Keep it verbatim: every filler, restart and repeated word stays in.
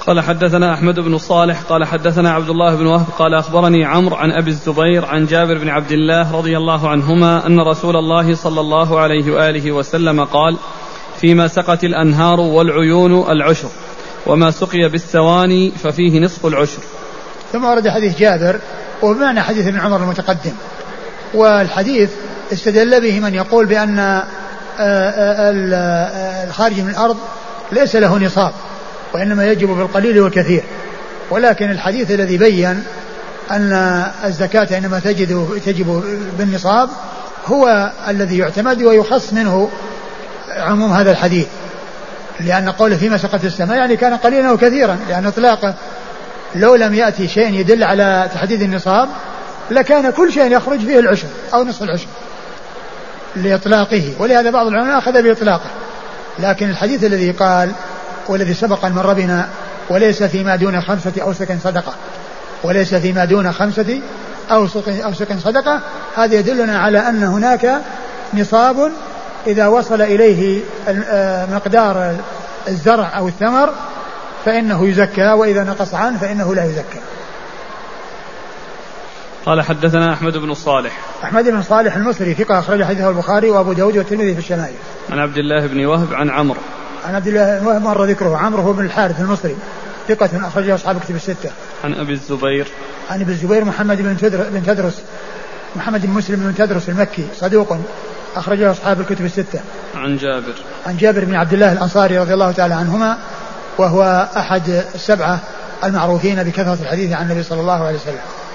قال حدثنا أحمد بن صالح قال حدثنا عبد الله بن وهب قال أخبرني عمرو عن أبي الزبير عن جابر بن عبد الله رضي الله عنهما أن رسول الله صلى الله عليه وآله وسلم قال فيما سقت الأنهار والعيون العشر وما سقي بالثواني ففيه نصف العشر. ثم ورد حديث جابر وبمعنى حديث ابن عمر المتقدم. والحديث استدل به من يقول بأن الخارج من الأرض ليس له نصاب وإنما يجب بالقليل والكثير. ولكن الحديث الذي بين أن الزكاة إنما تجد تجب بالنصاب هو الذي يعتمد ويخص منه عموم هذا الحديث، لأن قوله فيما سقت السماء يعني كان قليلا وكثيرا، لأن إطلاقه لو لم يأتي شيء يدل على تحديد النصاب لكان كل شيء يخرج فيه العشر أو نصف العشر لإطلاقه، ولهذا بعض العلماء أخذ بإطلاقه. لكن الحديث الذي قال والذي سبق المر بنا وليس فيما دون خمسة أوسق صدقة وليس فيما دون خمسة أوسق صدقة، هذا يدلنا على أن هناك نصاب إذا وصل إليه مقدار الزرع أو الثمر فإنه يزكى، وإذا نقص عنه فإنه لا يزكى. قال حدثنا أحمد بن صالح أحمد بن صالح المصري ثقة أخرج حديثه البخاري وأبو داود والترمذي في الشمائل. عن عبد الله بن وهب عن عمرو عن عبد الله بن وهب مر ذكره. عمرو هو بن الحارث المصري ثقة أخرجه أصحاب كتب الستة. عن أبي الزبير عن أبي الزبير محمد بن بن تدرس محمد بن مسلم بن تدرس المكي صدوق أخرجه أصحاب الكتب الستة. عن جابر عن جابر بن عبد الله الأنصاري رضي الله تعالى عنهما، وهو أحد السبعة المعروفين بكثرة الحديث عن النبي صلى الله عليه وسلم.